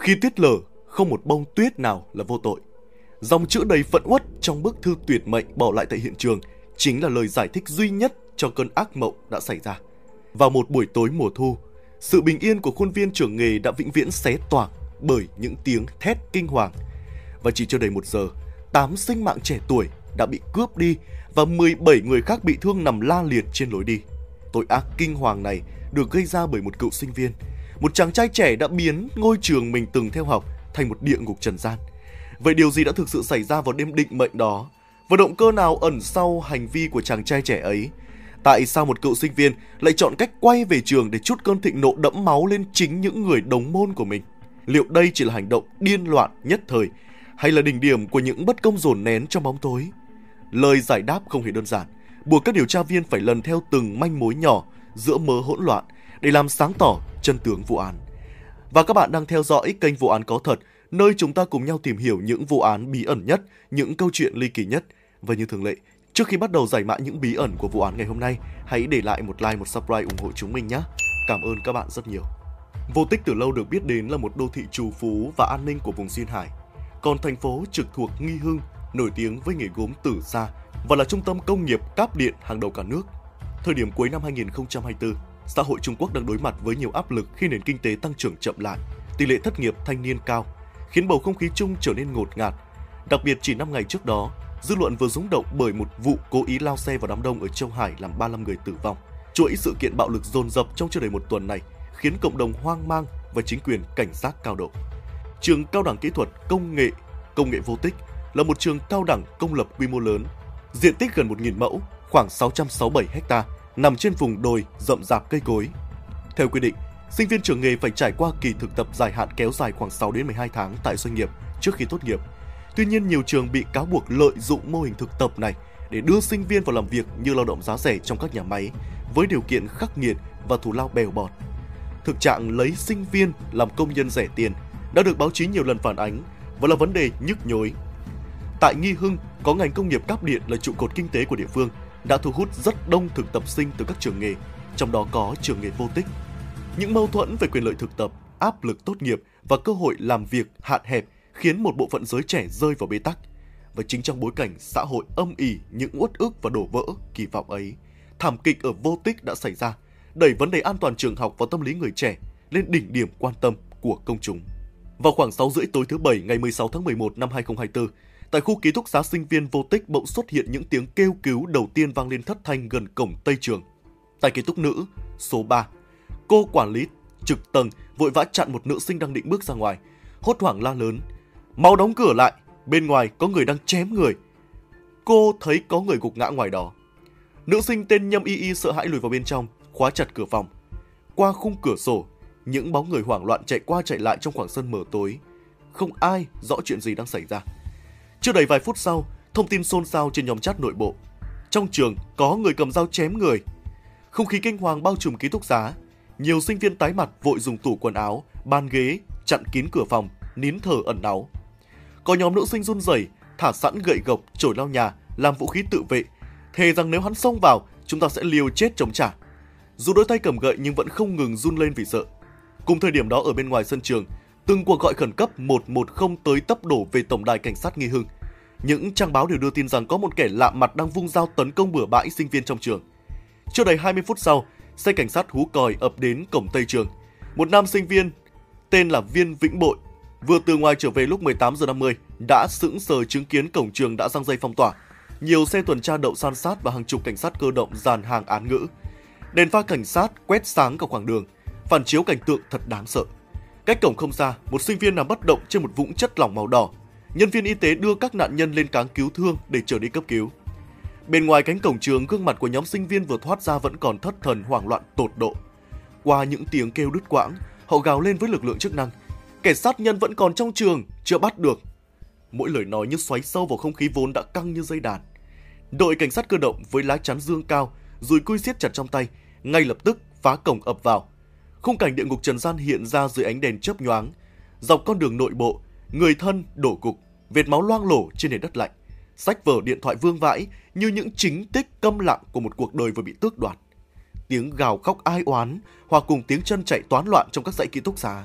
Khi tuyết lở, không một bông tuyết nào là vô tội. Dòng chữ đầy phẫn uất trong bức thư tuyệt mệnh bỏ lại tại hiện trường chính là lời giải thích duy nhất cho cơn ác mộng đã xảy ra. Vào một buổi tối mùa thu, sự bình yên của khuôn viên trường nghề đã vĩnh viễn xé toạc bởi những tiếng thét kinh hoàng. Và chỉ chưa đầy 1 giờ, 8 sinh mạng trẻ tuổi đã bị cướp đi và 17 người khác bị thương nằm la liệt trên lối đi. Tội ác kinh hoàng này được gây ra bởi một cựu sinh viên, một chàng trai trẻ đã biến ngôi trường mình từng theo học thành một địa ngục trần gian. Vậy điều gì đã thực sự xảy ra vào đêm định mệnh đó? Và động cơ nào ẩn sau hành vi của chàng trai trẻ ấy? Tại sao một cựu sinh viên lại chọn cách quay về trường để trút cơn thịnh nộ đẫm máu lên chính những người đồng môn của mình? Liệu đây chỉ là hành động điên loạn nhất thời, hay là đỉnh điểm của những bất công dồn nén trong bóng tối? Lời giải đáp không hề đơn giản, buộc các điều tra viên phải lần theo từng manh mối nhỏ giữa mớ hỗn loạn để làm sáng tỏ chân tướng vụ án. Và các bạn đang theo dõi kênh Vụ án có thật, nơi chúng ta cùng nhau tìm hiểu những vụ án bí ẩn nhất, những câu chuyện ly kỳ nhất. Và như thường lệ, trước khi bắt đầu giải mã những bí ẩn của vụ án ngày hôm nay, hãy để lại một like, một subscribe ủng hộ chúng mình nhé. Cảm ơn các bạn rất nhiều. Vô Tích từ lâu được biết đến là một đô thị trù phú và an ninh của vùng Duyên Hải. Còn thành phố trực thuộc Nghi Hưng nổi tiếng với nghề gốm Tử Sa và là trung tâm công nghiệp cáp điện hàng đầu cả nước. Thời điểm cuối năm 2024, xã hội Trung Quốc đang đối mặt với nhiều áp lực khi nền kinh tế tăng trưởng chậm lại, tỷ lệ thất nghiệp thanh niên cao, khiến bầu không khí chung trở nên ngột ngạt. Đặc biệt chỉ 5 ngày trước đó, dư luận vừa rúng động bởi một vụ cố ý lao xe vào đám đông ở Châu Hải làm 35 người tử vong. Chuỗi sự kiện bạo lực dồn dập trong chưa đầy một tuần này khiến cộng đồng hoang mang và chính quyền cảnh giác cao độ. Trường Cao đẳng Kỹ thuật Công nghệ Vô Tích là một trường cao đẳng công lập quy mô lớn, diện tích gần 1.000 mẫu, khoảng 667 ha, nằm trên vùng đồi rậm rạp cây cối. Theo quy định, sinh viên trường nghề phải trải qua kỳ thực tập dài hạn kéo dài khoảng 6 đến 12 tháng tại doanh nghiệp trước khi tốt nghiệp. Tuy nhiên, nhiều trường bị cáo buộc lợi dụng mô hình thực tập này để đưa sinh viên vào làm việc như lao động giá rẻ trong các nhà máy với điều kiện khắc nghiệt và thù lao bèo bọt. Thực trạng lấy sinh viên làm công nhân rẻ tiền đã được báo chí nhiều lần phản ánh và là vấn đề nhức nhối. Tại Nghi Hưng, có ngành công nghiệp cáp điện là trụ cột kinh tế của địa phương, đã thu hút rất đông thực tập sinh từ các trường nghề, trong đó có trường nghề Vô Tích. Những mâu thuẫn về quyền lợi thực tập, áp lực tốt nghiệp và cơ hội làm việc hạn hẹp khiến một bộ phận giới trẻ rơi vào bế tắc. Và chính trong bối cảnh xã hội âm ỉ những uất ức và đổ vỡ kỳ vọng ấy, thảm kịch ở Vô Tích đã xảy ra, đẩy vấn đề an toàn trường học và tâm lý người trẻ lên đỉnh điểm quan tâm của công chúng. Vào khoảng 6 rưỡi tối thứ Bảy ngày 16 tháng 11 năm 2024, tại khu ký túc xá sinh viên Vô Tích bỗng xuất hiện những tiếng kêu cứu đầu tiên vang lên thất thanh gần cổng Tây trường. Tại ký túc nữ số 3, cô quản lý trực tầng vội vã chặn một nữ sinh đang định bước ra ngoài, hốt hoảng la lớn: "Mau đóng cửa lại, bên ngoài có người đang chém người." Cô thấy có người gục ngã ngoài đó. Nữ sinh tên Nhâm Y Y sợ hãi lùi vào bên trong, khóa chặt cửa phòng. Qua khung cửa sổ, những bóng người hoảng loạn chạy qua chạy lại trong khoảng sân mờ tối. Không ai rõ chuyện gì đang xảy ra. Chưa đầy vài phút sau, thông tin xôn xao trên nhóm chat nội bộ: trong trường có người cầm dao chém người. Không khí kinh hoàng bao trùm ký túc xá. Nhiều sinh viên tái mặt vội dùng tủ quần áo, bàn ghế chặn kín cửa phòng, nín thở ẩn náu. Có nhóm nữ sinh run rẩy thả sẵn gậy gộc, chổi lau nhà làm vũ khí tự vệ, thề rằng nếu hắn xông vào, chúng ta sẽ liều chết chống trả. Dù đôi tay cầm gậy nhưng vẫn không ngừng run lên vì sợ. Cùng thời điểm đó, ở bên ngoài sân trường, từng cuộc gọi khẩn cấp 110 tới tấp đổ về tổng đài cảnh sát Nghi Hưng. Những trang báo đều đưa tin rằng có một kẻ lạ mặt đang vung dao tấn công bừa bãi sinh viên trong trường. Chưa đầy 20 phút sau, xe cảnh sát hú còi ập đến cổng Tây trường. Một nam sinh viên tên là Viên Vĩnh Bội vừa từ ngoài trở về lúc 18:50 đã sững sờ chứng kiến cổng trường đã giăng dây phong tỏa. Nhiều xe tuần tra đậu san sát và hàng chục cảnh sát cơ động dàn hàng án ngữ. Đèn pha cảnh sát quét sáng cả khoảng đường, phản chiếu cảnh tượng thật đáng sợ. Cách cổng không xa, một sinh viên nằm bất động trên một vũng chất lỏng màu đỏ. Nhân viên y tế đưa các nạn nhân lên cáng cứu thương để trở đi cấp cứu. Bên ngoài cánh cổng trường, gương mặt của nhóm sinh viên vừa thoát ra vẫn còn thất thần hoảng loạn tột độ. Qua những tiếng kêu đứt quãng, họ gào lên với lực lượng chức năng: "Kẻ sát nhân vẫn còn trong trường, chưa bắt được." Mỗi lời nói như xoáy sâu vào không khí vốn đã căng như dây đàn. Đội cảnh sát cơ động với lá chắn dương cao, dùi cui siết chặt trong tay, ngay lập tức phá cổng ập vào. Khung cảnh địa ngục trần gian hiện ra dưới ánh đèn chớp nhoáng. Dọc con đường nội bộ, người thân đổ gục, vệt máu loang lổ trên nền đất lạnh. Sách vở, điện thoại vương vãi như những chính tích câm lặng của một cuộc đời vừa bị tước đoạt. Tiếng gào khóc ai oán hòa cùng tiếng chân chạy toán loạn trong các dãy ký túc xá.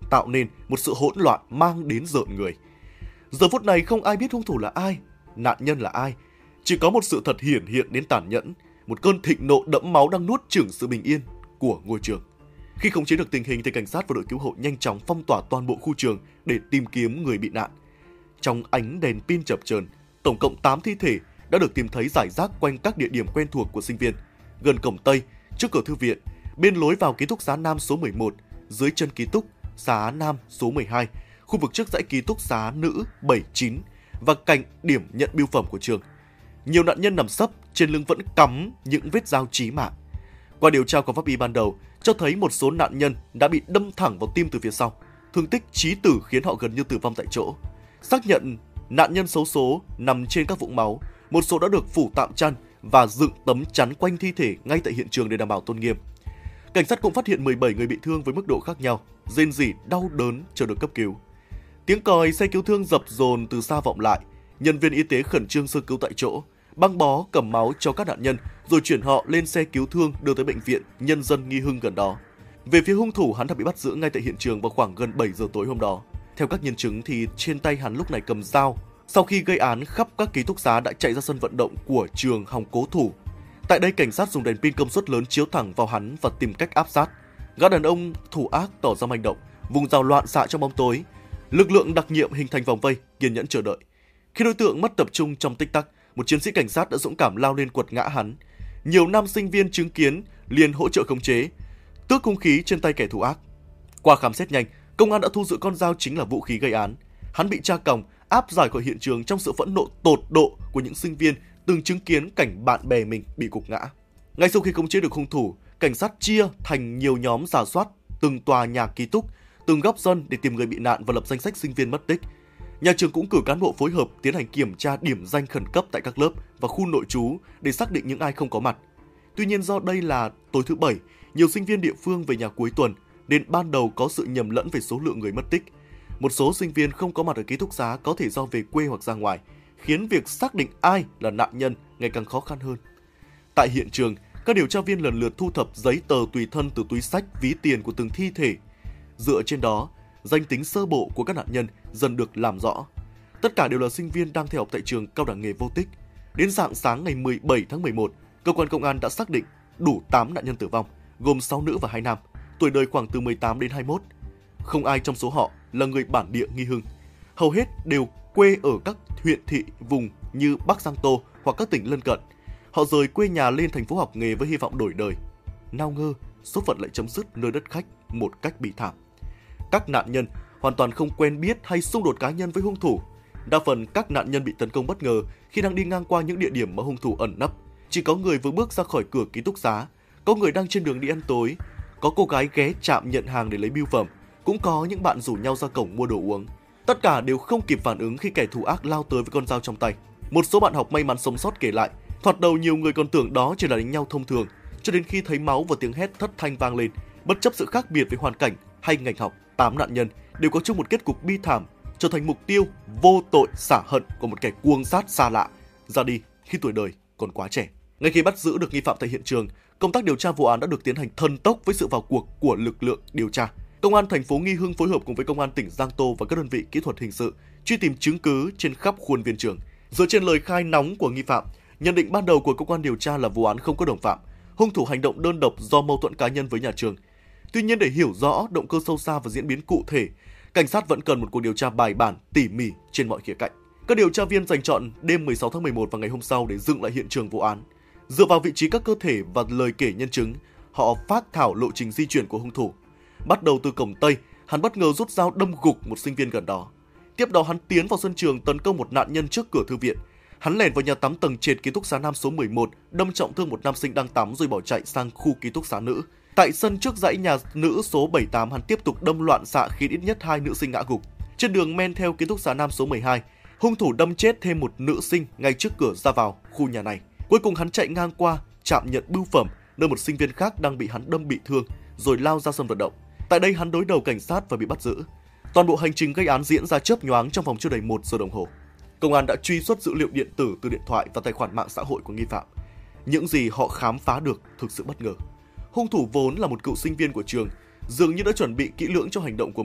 tạo nên một sự hỗn loạn mang đến rợn người. Giờ phút này không ai biết hung thủ là ai, nạn nhân là ai. Chỉ có một sự thật hiển hiện đến tàn nhẫn, một cơn thịnh nộ đẫm máu đang nuốt chửng sự bình yên của ngôi trường. Khi khống chế được tình hình thì cảnh sát và đội cứu hộ nhanh chóng phong tỏa toàn bộ khu trường để tìm kiếm người bị nạn. Trong ánh đèn pin chập chờn, tổng cộng 8 thi thể đã được tìm thấy rải rác quanh các địa điểm quen thuộc của sinh viên, gần cổng Tây, trước cửa thư viện, bên lối vào ký túc xá Nam số 11, dưới chân ký túc xá Nam số 12, khu vực trước dãy ký túc xá Nữ 79 và cạnh điểm nhận bưu phẩm của trường. Nhiều nạn nhân nằm sấp, trên lưng vẫn cắm những vết dao chí mạng. Qua điều tra của pháp y ban đầu, cho thấy một số nạn nhân đã bị đâm thẳng vào tim từ phía sau. Thương tích chí tử khiến họ gần như tử vong tại chỗ. Xác nhận nạn nhân xấu số nằm trên các vũng máu, một số đã được phủ tạm chăn và dựng tấm chắn quanh thi thể ngay tại hiện trường để đảm bảo tôn nghiêm. Cảnh sát cũng phát hiện 17 người bị thương với mức độ khác nhau, rên rỉ đau đớn chờ được cấp cứu. Tiếng còi xe cứu thương dập dồn từ xa vọng lại, nhân viên y tế khẩn trương sơ cứu tại chỗ, băng bó, cầm máu cho các nạn nhân rồi chuyển họ lên xe cứu thương đưa tới bệnh viện Nhân dân Nghi Hưng gần đó. Về phía hung thủ, hắn đã bị bắt giữ ngay tại hiện trường vào khoảng gần 7 giờ tối hôm đó. Theo các nhân chứng thì trên tay hắn lúc này cầm dao. Sau khi gây án, khắp các ký túc xá đã chạy ra sân vận động của trường hòng cố thủ. Tại đây, cảnh sát dùng đèn pin công suất lớn chiếu thẳng vào hắn và tìm cách áp sát. Gã đàn ông thủ ác tỏ ra manh động, vùng dao loạn xạ trong bóng tối. Lực lượng đặc nhiệm hình thành vòng vây, kiên nhẫn chờ đợi. Khi đối tượng mất tập trung trong tích tắc, một chiến sĩ cảnh sát đã dũng cảm lao lên quật ngã hắn. Nhiều nam sinh viên chứng kiến liền hỗ trợ khống chế, tước hung khí trên tay kẻ thù ác. Qua khám xét nhanh, công an đã thu giữ con dao chính là vũ khí gây án. Hắn bị tra còng, áp giải khỏi hiện trường trong sự phẫn nộ tột độ của những sinh viên từng chứng kiến cảnh bạn bè mình bị gục ngã. Ngay sau khi khống chế được hung thủ, cảnh sát chia thành nhiều nhóm rà soát từng tòa nhà ký túc, từng góc dân để tìm người bị nạn và lập danh sách sinh viên mất tích. Nhà trường cũng cử cán bộ phối hợp tiến hành kiểm tra điểm danh khẩn cấp tại các lớp và khu nội trú để xác định những ai không có mặt. Tuy nhiên do đây là tối thứ Bảy, nhiều sinh viên địa phương về nhà cuối tuần nên ban đầu có sự nhầm lẫn về số lượng người mất tích. Một số sinh viên không có mặt ở ký túc xá có thể do về quê hoặc ra ngoài, khiến việc xác định ai là nạn nhân ngày càng khó khăn hơn. Tại hiện trường, các điều tra viên lần lượt thu thập giấy tờ tùy thân từ túi xách, ví tiền của từng thi thể. Dựa trên đó, danh tính sơ bộ của các nạn nhân dần được làm rõ. Tất cả đều là sinh viên đang theo học tại trường Cao đẳng nghề Vô Tích. Đến rạng sáng ngày 17 tháng 11, cơ quan công an đã xác định đủ 8 nạn nhân tử vong, gồm 6 nữ và 2 nam, tuổi đời khoảng từ 18 đến 21. Không ai trong số họ là người bản địa Nghi Hưng. Hầu hết đều quê ở các huyện thị vùng như Bắc Giang Tô hoặc các tỉnh lân cận. Họ rời quê nhà lên thành phố học nghề với hy vọng đổi đời. Nào ngờ, số phận lại chấm dứt nơi đất khách một cách bi thảm. Các nạn nhân hoàn toàn không quen biết hay xung đột cá nhân với hung thủ. Đa phần các nạn nhân bị tấn công bất ngờ khi đang đi ngang qua những địa điểm mà hung thủ ẩn nấp. Chỉ có người vừa bước ra khỏi cửa ký túc xá, có người đang trên đường đi ăn tối, có cô gái ghé trạm nhận hàng để lấy bưu phẩm, cũng có những bạn rủ nhau ra cổng mua đồ uống. Tất cả đều không kịp phản ứng khi kẻ thù ác lao tới với con dao trong tay. Một số bạn học may mắn sống sót kể lại, thoạt đầu nhiều người còn tưởng đó chỉ là đánh nhau thông thường, cho đến khi thấy máu và tiếng hét thất thanh vang lên. Bất chấp sự khác biệt về hoàn cảnh hay ngành học, 8 nạn nhân đều có chung một kết cục bi thảm, trở thành mục tiêu vô tội xả hận của một kẻ cuồng sát xa lạ, ra đi khi tuổi đời còn quá trẻ. Ngay khi bắt giữ được nghi phạm tại hiện trường, công tác điều tra vụ án đã được tiến hành thần tốc với sự vào cuộc của lực lượng điều tra. Công an thành phố Nghi Hưng phối hợp cùng với công an tỉnh Giang Tô và các đơn vị kỹ thuật hình sự truy tìm chứng cứ trên khắp khuôn viên trường. Dựa trên lời khai nóng của nghi phạm, nhận định ban đầu của cơ quan điều tra là vụ án không có đồng phạm, hung thủ hành động đơn độc do mâu thuẫn cá nhân với nhà trường. Tuy nhiên, để hiểu rõ động cơ sâu xa và diễn biến cụ thể, cảnh sát vẫn cần một cuộc điều tra bài bản, tỉ mỉ trên mọi khía cạnh. Các điều tra viên dành trọn đêm 16 tháng 11 và ngày hôm sau để dựng lại hiện trường vụ án. Dựa vào vị trí các cơ thể và lời kể nhân chứng, họ phác thảo lộ trình di chuyển của hung thủ. Bắt đầu từ cổng Tây, hắn bất ngờ rút dao đâm gục một sinh viên gần đó. Tiếp đó hắn tiến vào sân trường tấn công một nạn nhân trước cửa thư viện. Hắn lẻn vào nhà tắm tầng trệt ký túc xá nam số 11, đâm trọng thương một nam sinh đang tắm rồi bỏ chạy sang khu ký túc xá nữ. Tại sân trước dãy nhà nữ số 78, hắn tiếp tục đâm loạn xạ khiến ít nhất 2 nữ sinh ngã gục. Trên đường men theo ký túc xá nam số 12, hung thủ đâm chết thêm một nữ sinh ngay trước cửa ra vào khu nhà này. Cuối cùng hắn chạy ngang qua trạm nhận bưu phẩm nơi một sinh viên khác đang bị hắn đâm bị thương, rồi lao ra sân vận động. Tại đây hắn đối đầu cảnh sát và bị bắt giữ. Toàn bộ hành trình gây án diễn ra chớp nhoáng trong vòng chưa đầy 1 giờ đồng hồ. Công an đã truy xuất dữ liệu điện tử từ điện thoại và tài khoản mạng xã hội của nghi phạm. Những gì họ khám phá được thực sự bất ngờ. Hung thủ vốn là một cựu sinh viên của trường, dường như đã chuẩn bị kỹ lưỡng cho hành động của mình.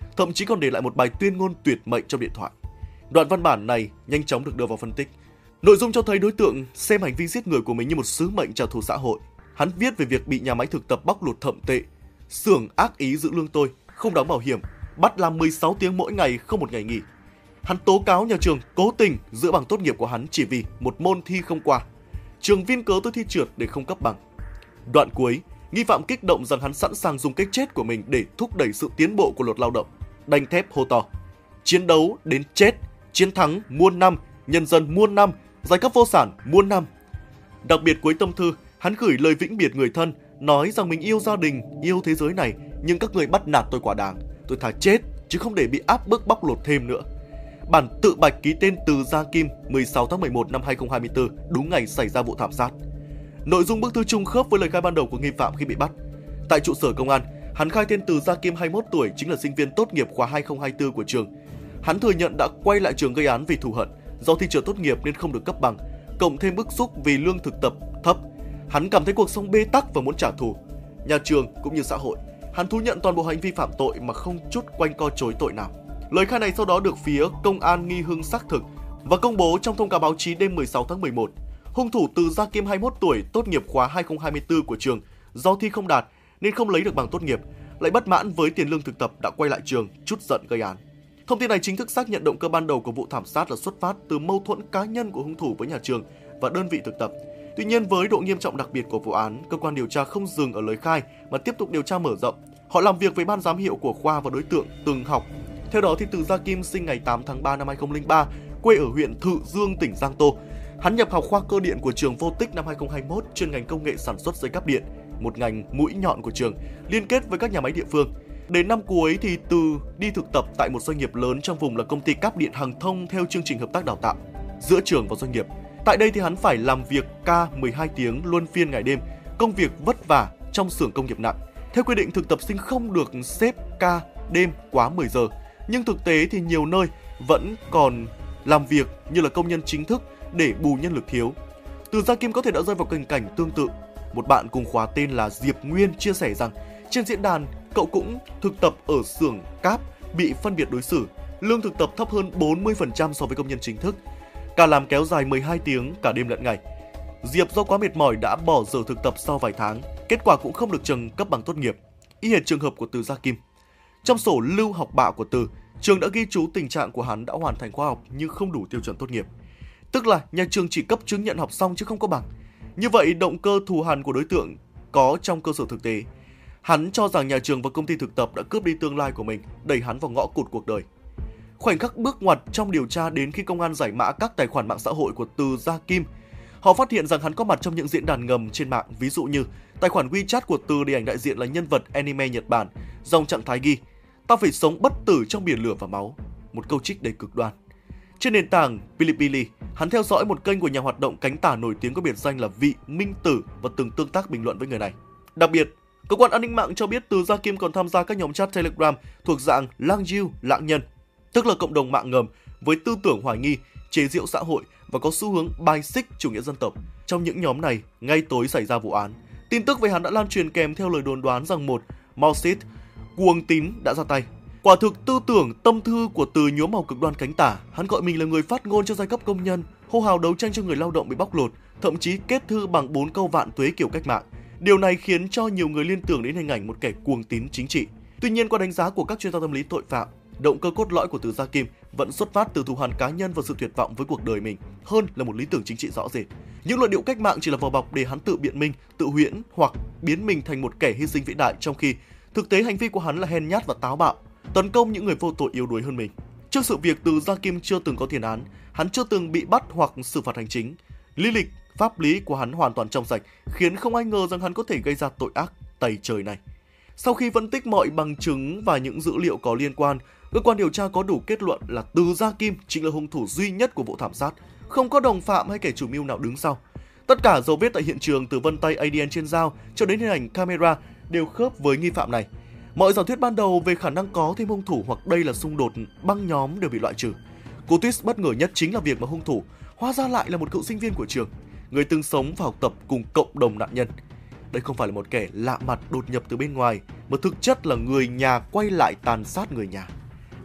thậm chí còn để lại một bài tuyên ngôn tuyệt mệnh trong điện thoại. Đoạn văn bản này nhanh chóng được đưa vào phân tích. Nội dung cho thấy đối tượng xem hành vi giết người của mình như một sứ mệnh trả thù xã hội. Hắn viết về việc bị nhà máy thực tập bóc lột thậm tệ, xưởng ác ý giữ lương tôi, không đóng bảo hiểm, bắt làm 16 tiếng mỗi ngày không một ngày nghỉ. Hắn tố cáo nhà trường cố tình giữ bằng tốt nghiệp của hắn chỉ vì một môn thi không qua. Trường viên cớ tôi thi trượt để không cấp bằng. Đoạn cuối, nghi phạm kích động rằng hắn sẵn sàng dùng cái chết của mình để thúc đẩy sự tiến bộ của luật lao động. Đanh thép hô to: chiến đấu đến chết, chiến thắng muôn năm, nhân dân muôn năm, giai cấp vô sản muôn năm. Đặc biệt cuối tâm thư, hắn gửi lời vĩnh biệt người thân, nói rằng mình yêu gia đình, yêu thế giới này, nhưng các người bắt nạt tôi quá đáng. Tôi thà chết chứ không để bị áp bức bóc lột thêm nữa. Bản tự bạch ký tên Từ Gia Kim 16 tháng 11 năm 2024, đúng ngày xảy ra vụ thảm sát. Nội dung bức thư trùng khớp với lời khai ban đầu của nghi phạm khi bị bắt. Tại trụ sở công an, hắn khai tên Từ Gia Kim 21 tuổi, chính là sinh viên tốt nghiệp khóa 2024 của trường. Hắn thừa nhận đã quay lại trường gây án vì thù hận, do thi trượt tốt nghiệp nên không được cấp bằng, cộng thêm bức xúc vì lương thực tập thấp. Hắn cảm thấy cuộc sống bế tắc và muốn trả thù. Nhà trường cũng như xã hội, hắn thú nhận toàn bộ hành vi phạm tội mà không chút quanh co chối tội nào. Lời khai này sau đó được phía công an Nghi Hưng xác thực và công bố trong thông cáo báo chí đêm 16 tháng 11. Hung thủ Từ Gia Kim 21 tuổi, tốt nghiệp khóa 2024 của trường, do thi không đạt nên không lấy được bằng tốt nghiệp, lại bất mãn với tiền lương thực tập đã quay lại trường, trút giận gây án. Thông tin này chính thức xác nhận động cơ ban đầu của vụ thảm sát là xuất phát từ mâu thuẫn cá nhân của hung thủ với nhà trường và đơn vị thực tập. Tuy nhiên, với độ nghiêm trọng đặc biệt của vụ án, cơ quan điều tra không dừng ở lời khai mà tiếp tục điều tra mở rộng. Họ làm việc với ban giám hiệu của khoa và đối tượng từng học. Theo đó, thì Từ Gia Kim sinh ngày 8 tháng 3 năm 2003, quê ở huyện Thự Dương, tỉnh Giang Tô. Hắn nhập học khoa cơ điện của trường Vô Tích năm 2021, chuyên ngành công nghệ sản xuất dây cáp điện, một ngành mũi nhọn của trường, liên kết với các nhà máy địa phương. Đến năm cuối thì Từ đi thực tập tại một doanh nghiệp lớn trong vùng là công ty cáp điện Hằng Thông theo chương trình hợp tác đào tạo giữa trường và doanh nghiệp. Tại đây thì hắn phải làm việc ca 12 tiếng luân phiên ngày đêm, công việc vất vả trong xưởng công nghiệp nặng. Theo quy định, thực tập sinh không được xếp ca đêm quá 10 giờ, nhưng thực tế thì nhiều nơi vẫn còn làm việc như là công nhân chính thức để bù nhân lực thiếu. Từ Gia Kim có thể đã rơi vào tình cảnh tương tự. Một bạn cùng khóa tên là Diệp Nguyên chia sẻ rằng trên diễn đàn cậu cũng thực tập ở xưởng cáp, bị phân biệt đối xử, lương thực tập thấp hơn 40% so với công nhân chính thức. Cả làm kéo dài 12 tiếng cả đêm lẫn ngày. Diệp do quá mệt mỏi đã bỏ giờ thực tập sau vài tháng, kết quả cũng không được trường cấp bằng tốt nghiệp. Y hệt trường hợp của Từ Gia Kim. Trong sổ lưu học bạ của Từ, trường đã ghi chú tình trạng của hắn đã hoàn thành khóa học nhưng không đủ tiêu chuẩn tốt nghiệp. Tức là nhà trường chỉ cấp chứng nhận học xong chứ không có bằng. Như vậy, động cơ thù hằn của đối tượng có trong cơ sở thực tế. Hắn cho rằng nhà trường và công ty thực tập đã cướp đi tương lai của mình, đẩy hắn vào ngõ cụt cuộc đời. Khoảnh khắc bước ngoặt trong điều tra đến khi công an giải mã các tài khoản mạng xã hội của Từ Gia Kim. Họ phát hiện rằng hắn có mặt trong những diễn đàn ngầm trên mạng, ví dụ như tài khoản WeChat của Từ để ảnh đại diện là nhân vật anime Nhật Bản, dòng trạng thái ghi: "Tao phải sống bất tử trong biển lửa và máu", một câu trích đầy cực đoan. Trên nền tảng Bilibili, hắn theo dõi một kênh của nhà hoạt động cánh tả nổi tiếng có biệt danh là Vị Minh Tử và từng tương tác bình luận với người này. Đặc biệt, cơ quan an ninh mạng cho biết Từ Gia Kim còn tham gia các nhóm chat Telegram thuộc dạng lang diêu, lạng nhân, tức là cộng đồng mạng ngầm với tư tưởng hoài nghi, chế giễu xã hội và có xu hướng bài xích chủ nghĩa dân tộc. Trong những nhóm này, ngay tối xảy ra vụ án, tin tức về hắn đã lan truyền kèm theo lời đồn đoán rằng một Mao Sít cuồng tín đã ra tay. Quả thực tư tưởng tâm thư của Từ nhuốm màu cực đoan cánh tả. Hắn gọi mình là người phát ngôn cho giai cấp công nhân, hô hào đấu tranh cho người lao động bị bóc lột, thậm chí kết thư bằng 4 câu vạn tuế kiểu cách mạng. Điều này khiến cho nhiều người liên tưởng đến hình ảnh một kẻ cuồng tín chính trị. Tuy nhiên, qua đánh giá của các chuyên gia tâm lý tội phạm, động cơ cốt lõi của Từ Gia Kim vẫn xuất phát từ thù hằn cá nhân và sự tuyệt vọng với cuộc đời mình hơn là một lý tưởng chính trị rõ rệt. Những luận điệu cách mạng chỉ là vỏ bọc để hắn tự biện minh, tự huyễn hoặc biến mình thành một kẻ hy sinh vĩ đại, trong khi thực tế hành vi của hắn là hèn nhát và táo bạo, tấn công những người vô tội yếu đuối hơn mình. Trước sự việc Từ Gia Kim chưa từng có tiền án, hắn chưa từng bị bắt hoặc xử phạt hành chính, lý lịch pháp lý của hắn hoàn toàn trong sạch, khiến không ai ngờ rằng hắn có thể gây ra tội ác tày trời này. Sau khi phân tích mọi bằng chứng và những dữ liệu có liên quan, cơ quan điều tra có đủ kết luận là Từ Gia Kim chính là hung thủ duy nhất của vụ thảm sát, không có đồng phạm hay kẻ chủ mưu nào đứng sau. Tất cả dấu vết tại hiện trường, từ vân tay ADN trên dao cho đến hình ảnh camera đều khớp với nghi phạm này. Mọi giả thuyết ban đầu về khả năng có thêm hung thủ hoặc đây là xung đột băng nhóm đều bị loại trừ. Cú twist bất ngờ nhất chính là việc mà hung thủ hóa ra lại là một cựu sinh viên của trường, người từng sống và học tập cùng cộng đồng nạn nhân. Đây không phải là một kẻ lạ mặt đột nhập từ bên ngoài, mà thực chất là người nhà quay lại tàn sát người nhà.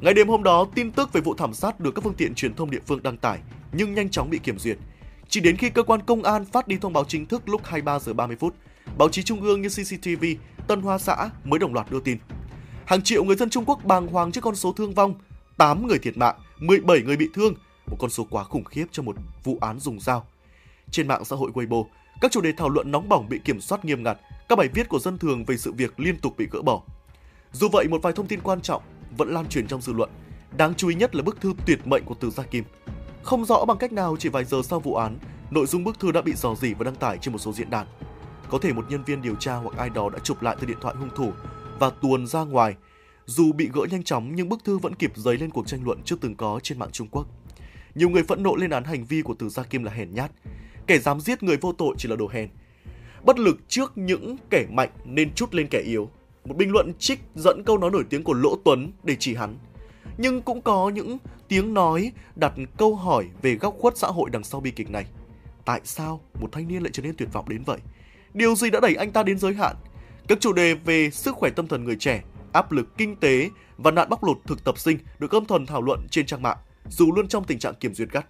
Ngày đêm hôm đó, tin tức về vụ thảm sát được các phương tiện truyền thông địa phương đăng tải nhưng nhanh chóng bị kiểm duyệt. Chỉ đến khi cơ quan công an phát đi thông báo chính thức lúc 23 giờ 30 phút, báo chí trung ương như CCTV, Tân Hoa Xã mới đồng loạt đưa tin. Hàng triệu người dân Trung Quốc bàng hoàng trước con số thương vong, 8 người thiệt mạng, 17 người bị thương, một con số quá khủng khiếp cho một vụ án dùng dao. Trên mạng xã hội Weibo, các chủ đề thảo luận nóng bỏng bị kiểm soát nghiêm ngặt, các bài viết của dân thường về sự việc liên tục bị gỡ bỏ. Dù vậy, một vài thông tin quan trọng vẫn lan truyền trong dư luận. Đáng chú ý nhất là bức thư tuyệt mệnh của Từ Gia Kim. Không rõ bằng cách nào, chỉ vài giờ sau vụ án, nội dung bức thư đã bị rò rỉ và đăng tải trên một số diễn đàn. Có thể một nhân viên điều tra hoặc ai đó đã chụp lại từ điện thoại hung thủ và tuồn ra ngoài. Dù bị gỡ nhanh chóng nhưng bức thư vẫn kịp dấy lên cuộc tranh luận chưa từng có trên mạng Trung Quốc. Nhiều người phẫn nộ lên án hành vi của Từ Gia Kim là hèn nhát. Kẻ dám giết người vô tội chỉ là đồ hèn. Bất lực trước những kẻ mạnh nên trút lên kẻ yếu. Một bình luận trích dẫn câu nói nổi tiếng của Lỗ Tuấn để chỉ hắn. Nhưng cũng có những tiếng nói đặt câu hỏi về góc khuất xã hội đằng sau bi kịch này. Tại sao một thanh niên lại trở nên tuyệt vọng đến vậy? Điều gì đã đẩy anh ta đến giới hạn? Các chủ đề về sức khỏe tâm thần người trẻ, áp lực kinh tế và nạn bóc lột thực tập sinh được âm thầm thảo luận trên trang mạng, dù luôn trong tình trạng kiểm duyệt gắt.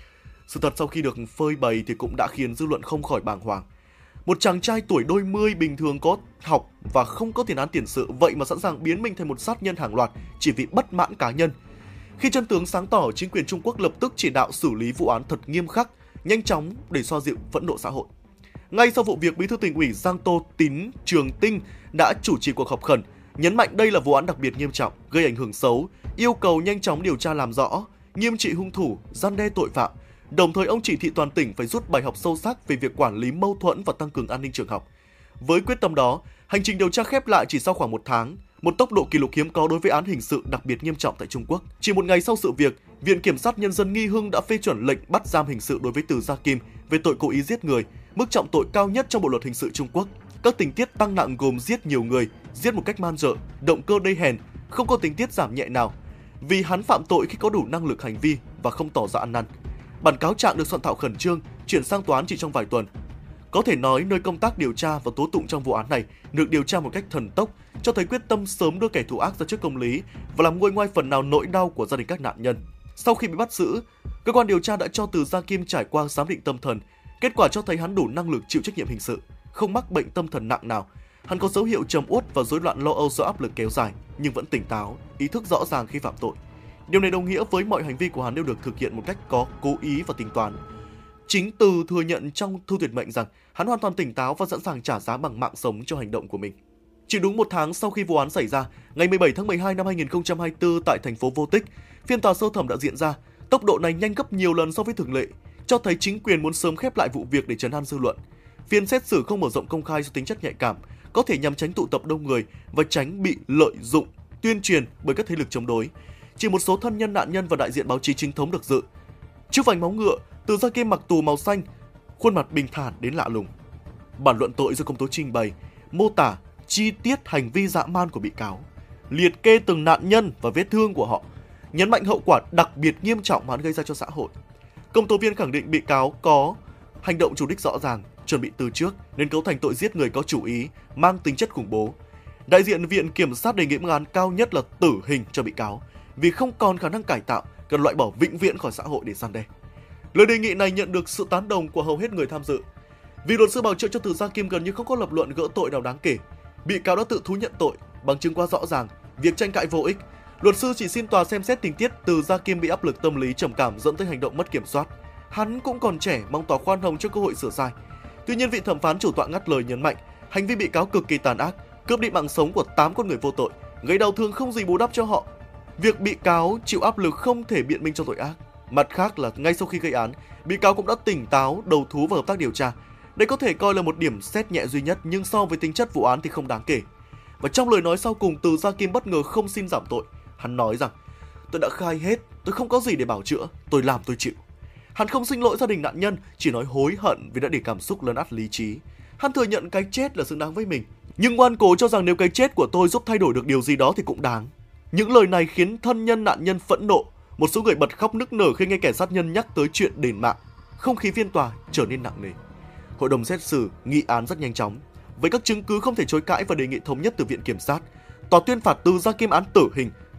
Sự thật sau khi được phơi bày thì cũng đã khiến dư luận không khỏi bàng hoàng. Một chàng trai tuổi đôi mươi bình thường có học và không có tiền án tiền sự, vậy mà sẵn sàng biến mình thành một sát nhân hàng loạt chỉ vì bất mãn cá nhân. Khi chân tướng sáng tỏ, chính quyền Trung Quốc lập tức chỉ đạo xử lý vụ án thật nghiêm khắc, nhanh chóng để xoa dịu phẫn nộ xã hội. Ngay sau vụ việc, Bí thư Tỉnh ủy Giang Tô Tín Trường Tinh đã chủ trì cuộc họp khẩn, nhấn mạnh đây là vụ án đặc biệt nghiêm trọng, gây ảnh hưởng xấu, yêu cầu nhanh chóng điều tra làm rõ, nghiêm trị hung thủ, răn đe tội phạm. Đồng thời ông chỉ thị toàn tỉnh phải rút bài học sâu sắc về việc quản lý mâu thuẫn và tăng cường an ninh trường học. Với quyết tâm đó, hành trình điều tra khép lại chỉ sau khoảng 1 tháng, một tốc độ kỷ lục hiếm có đối với án hình sự đặc biệt nghiêm trọng tại Trung Quốc. Chỉ một ngày sau sự việc, Viện Kiểm sát Nhân dân Nghi Hưng đã phê chuẩn lệnh bắt giam hình sự đối với Từ Gia Kim về tội cố ý giết người, mức trọng tội cao nhất trong Bộ luật hình sự Trung Quốc. Các tình tiết tăng nặng gồm giết nhiều người, giết một cách man rợ, động cơ đê hèn, không có tình tiết giảm nhẹ nào, vì hắn phạm tội khi có đủ năng lực hành vi và không tỏ ra ăn năn. Bản cáo trạng được soạn thảo khẩn trương, chuyển sang tòa án chỉ trong vài tuần. Có thể nói nơi công tác điều tra và tố tụng trong vụ án này được điều tra một cách thần tốc, cho thấy quyết tâm sớm đưa kẻ thù ác ra trước công lý và làm nguôi ngoai phần nào nỗi đau của gia đình các nạn nhân. Sau khi bị bắt giữ, cơ quan điều tra đã cho Từ Gia Kim trải qua giám định tâm thần. Kết quả cho thấy hắn đủ năng lực chịu trách nhiệm hình sự, không mắc bệnh tâm thần nặng nào. Hắn có dấu hiệu trầm uất và rối loạn lo âu do áp lực kéo dài, nhưng vẫn tỉnh táo, ý thức rõ ràng khi phạm tội. Điều này đồng nghĩa với mọi hành vi của hắn đều được thực hiện một cách có cố ý và tính toán. Chính Từ thừa nhận trong thư tuyệt mệnh rằng hắn hoàn toàn tỉnh táo và sẵn sàng trả giá bằng mạng sống cho hành động của mình. Chỉ đúng 1 tháng sau khi vụ án xảy ra, ngày 17 tháng 12 năm 2024 tại thành phố Vô Tích, phiên tòa sơ thẩm đã diễn ra. Tốc độ này nhanh gấp nhiều lần so với thường lệ, cho thấy chính quyền muốn sớm khép lại vụ việc để trấn an dư luận. Phiên xét xử không mở rộng công khai do tính chất nhạy cảm, có thể nhằm tránh tụ tập đông người và tránh bị lợi dụng, tuyên truyền bởi các thế lực chống đối. Chỉ một số thân nhân nạn nhân và đại diện báo chí chính thống được dự. Trước vành máu ngựa, Từ Gia Kim mặc tù màu xanh, khuôn mặt bình thản đến lạ lùng. Bản luận tội do công tố trình bày, mô tả chi tiết hành vi dã man của bị cáo, liệt kê từng nạn nhân và vết thương của họ, nhấn mạnh hậu quả đặc biệt nghiêm trọng mà hắn gây ra cho xã hội. Công tố viên khẳng định bị cáo có hành động chủ đích rõ ràng, chuẩn bị từ trước nên cấu thành tội giết người có chủ ý, mang tính chất khủng bố. Đại diện Viện Kiểm sát đề nghị mức án cao nhất là tử hình cho bị cáo, vì không còn khả năng cải tạo, cần loại bỏ vĩnh viễn khỏi xã hội để răn đe. Lời đề nghị này nhận được sự tán đồng của hầu hết người tham dự. Vì luật sư bảo chữa cho Từ Gia Kim gần như không có lập luận gỡ tội nào đáng kể. Bị cáo đã tự thú nhận tội, bằng chứng quá rõ ràng, việc tranh cãi vô ích. Luật sư chỉ xin tòa xem xét tình tiết Từ Gia Kim bị áp lực tâm lý trầm cảm dẫn tới hành động mất kiểm soát. Hắn cũng còn trẻ, mong tòa khoan hồng cho cơ hội sửa sai. Tuy nhiên, vị thẩm phán chủ tọa ngắt lời nhấn mạnh, hành vi bị cáo cực kỳ tàn ác, cướp đi mạng sống của 8 con người vô tội, gây đau thương không gì bù đắp cho họ. Việc bị cáo chịu áp lực không thể biện minh cho tội ác. Mặt khác là ngay sau khi gây án, bị cáo cũng đã tỉnh táo, đầu thú và hợp tác điều tra. Đây có thể coi là một điểm xét nhẹ duy nhất, nhưng so với tính chất vụ án thì không đáng kể. Và trong lời nói sau cùng, Từ Gia Kim bất ngờ không xin giảm tội. Hắn nói rằng, tôi đã khai hết, tôi không có gì để bảo chữa, tôi làm tôi chịu. Hắn không xin lỗi gia đình nạn nhân, chỉ nói hối hận vì đã để cảm xúc lấn át lý trí. Hắn thừa nhận cái chết là xứng đáng với mình, nhưng ngoan cố cho rằng nếu cái chết của tôi giúp thay đổi được điều gì đó thì cũng đáng. Những lời này khiến thân nhân nạn nhân phẫn nộ. Một số người bật khóc nức nở khi nghe kẻ sát nhân nhắc tới chuyện đền mạng. Không khí phiên tòa trở nên nặng nề. Hội đồng xét xử nghị án rất nhanh chóng. Với các chứng cứ không thể chối cãi và đề nghị thống nhất từ Viện Kiểm sát, tòa tuyên phạt Từ Gia Kim án tử hình,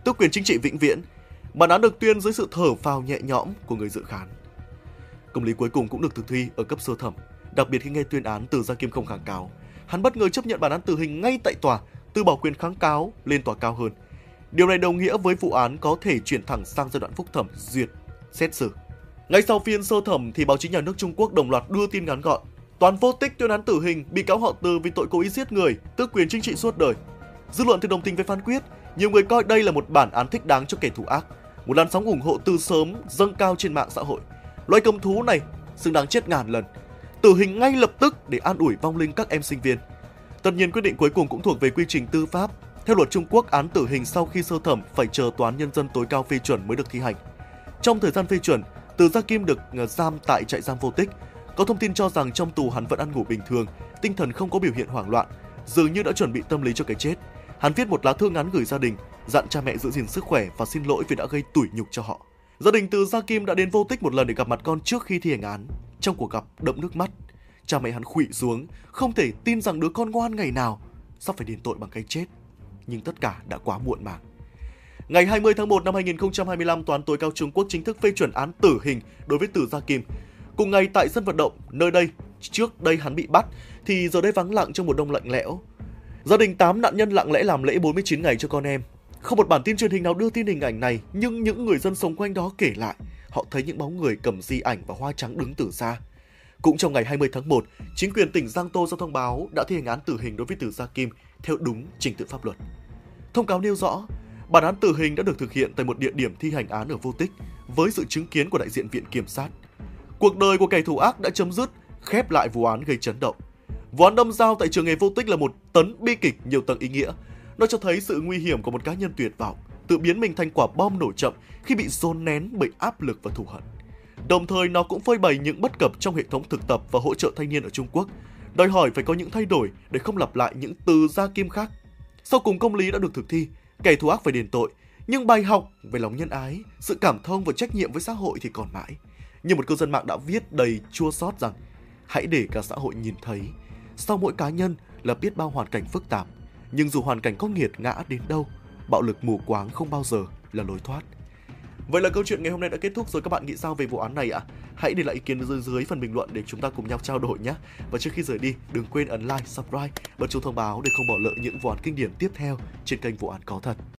tước quyền chính trị vĩnh viễn. Bản án được tuyên dưới sự thở phào nhẹ nhõm của người dự khán. Công lý cuối cùng cũng được thực thi ở cấp sơ thẩm, đặc biệt khi nghe tuyên án, Từ Gia Kim không kháng cáo. Hắn bất ngờ chấp nhận bản án tử hình ngay tại tòa, từ bỏ quyền kháng cáo lên tòa cao hơn. Điều này đồng nghĩa với vụ án có thể chuyển thẳng sang giai đoạn phúc thẩm duyệt, xét xử. Ngay sau phiên sơ thẩm thì báo chí nhà nước Trung Quốc đồng loạt đưa tin ngắn gọn: Toán vô tích tuyên án tử hình bị cáo họ Từ vì tội cố ý giết người, tước quyền chính trị suốt đời. Dư luận thì đồng tình với phán quyết, nhiều người coi đây là một bản án thích đáng cho kẻ thù ác. Một làn sóng ủng hộ từ sớm dâng cao trên mạng xã hội. Loại cầm thú này xứng đáng chết ngàn lần. Tử hình ngay lập tức để an ủi vong linh các em sinh viên. Tất nhiên quyết định cuối cùng cũng thuộc về quy trình tư pháp. Theo luật Trung Quốc, án tử hình sau khi sơ thẩm phải chờ tòa án nhân dân tối cao phê chuẩn mới được thi hành. Trong thời gian phê chuẩn, Từ Gia Kim được giam tại trại giam Vô Tích. Có thông tin cho rằng trong tù hắn vẫn ăn ngủ bình thường, tinh thần không có biểu hiện hoảng loạn, dường như đã chuẩn bị tâm lý cho cái chết. Hắn viết một lá thư ngắn gửi gia đình, dặn cha mẹ giữ gìn sức khỏe và xin lỗi vì đã gây tủi nhục cho họ. Gia đình Từ Gia Kim đã đến Vô Tích một lần để gặp mặt con trước khi thi hành án. Trong cuộc gặp đẫm nước mắt, cha mẹ hắn khuỵu xuống, không thể tin rằng đứa con ngoan ngày nào sắp phải đền tội bằng cái chết. Nhưng tất cả đã quá muộn màng. Ngày 20 tháng 1 năm 2025, Tòa án tối cao Trung Quốc chính thức phê chuẩn án tử hình đối với Từ Gia Kim. Cùng ngày tại sân vận động, nơi đây trước đây hắn bị bắt, thì giờ đây vắng lặng trong một đông lạnh lẽo. Gia đình 8 nạn nhân lặng lẽ làm lễ 49 ngày cho con em. Không một bản tin truyền hình nào đưa tin hình ảnh này, nhưng những người dân sống quanh đó kể lại, họ thấy những bóng người cầm di ảnh và hoa trắng đứng từ xa. Cũng trong ngày 20 tháng 1, chính quyền tỉnh Giang Tô ra thông báo đã thi hành án tử hình đối với Từ Gia Kim theo đúng trình tự pháp luật. Thông cáo nêu rõ, bản án tử hình đã được thực hiện tại một địa điểm thi hành án ở Vô Tích với sự chứng kiến của đại diện viện kiểm sát. Cuộc đời của kẻ thù ác đã chấm dứt, khép lại vụ án gây chấn động. Vụ án đâm dao tại trường nghề Vô Tích là một tấn bi kịch nhiều tầng ý nghĩa. Nó cho thấy sự nguy hiểm của một cá nhân tuyệt vọng, tự biến mình thành quả bom nổ chậm khi bị dồn nén bởi áp lực và thù hận. Đồng thời nó cũng phơi bày những bất cập trong hệ thống thực tập và hỗ trợ thanh niên ở Trung Quốc, đòi hỏi phải có những thay đổi để không lặp lại những Từ Gia Kim khác. Sau cùng công lý đã được thực thi, kẻ thù ác phải đền tội, nhưng bài học về lòng nhân ái, sự cảm thông và trách nhiệm với xã hội thì còn mãi. Như một cư dân mạng đã viết đầy chua xót rằng, hãy để cả xã hội nhìn thấy, sau mỗi cá nhân là biết bao hoàn cảnh phức tạp, nhưng dù hoàn cảnh có nghiệt ngã đến đâu, bạo lực mù quáng không bao giờ là lối thoát. Vậy là câu chuyện ngày hôm nay đã kết thúc rồi, các bạn nghĩ sao về vụ án này ạ? Hãy để lại ý kiến dưới phần bình luận để chúng ta cùng nhau trao đổi nhé. Và trước khi rời đi, đừng quên ấn like, subscribe, bật chuông thông báo để không bỏ lỡ những vụ án kinh điển tiếp theo trên kênh Vụ án có thật.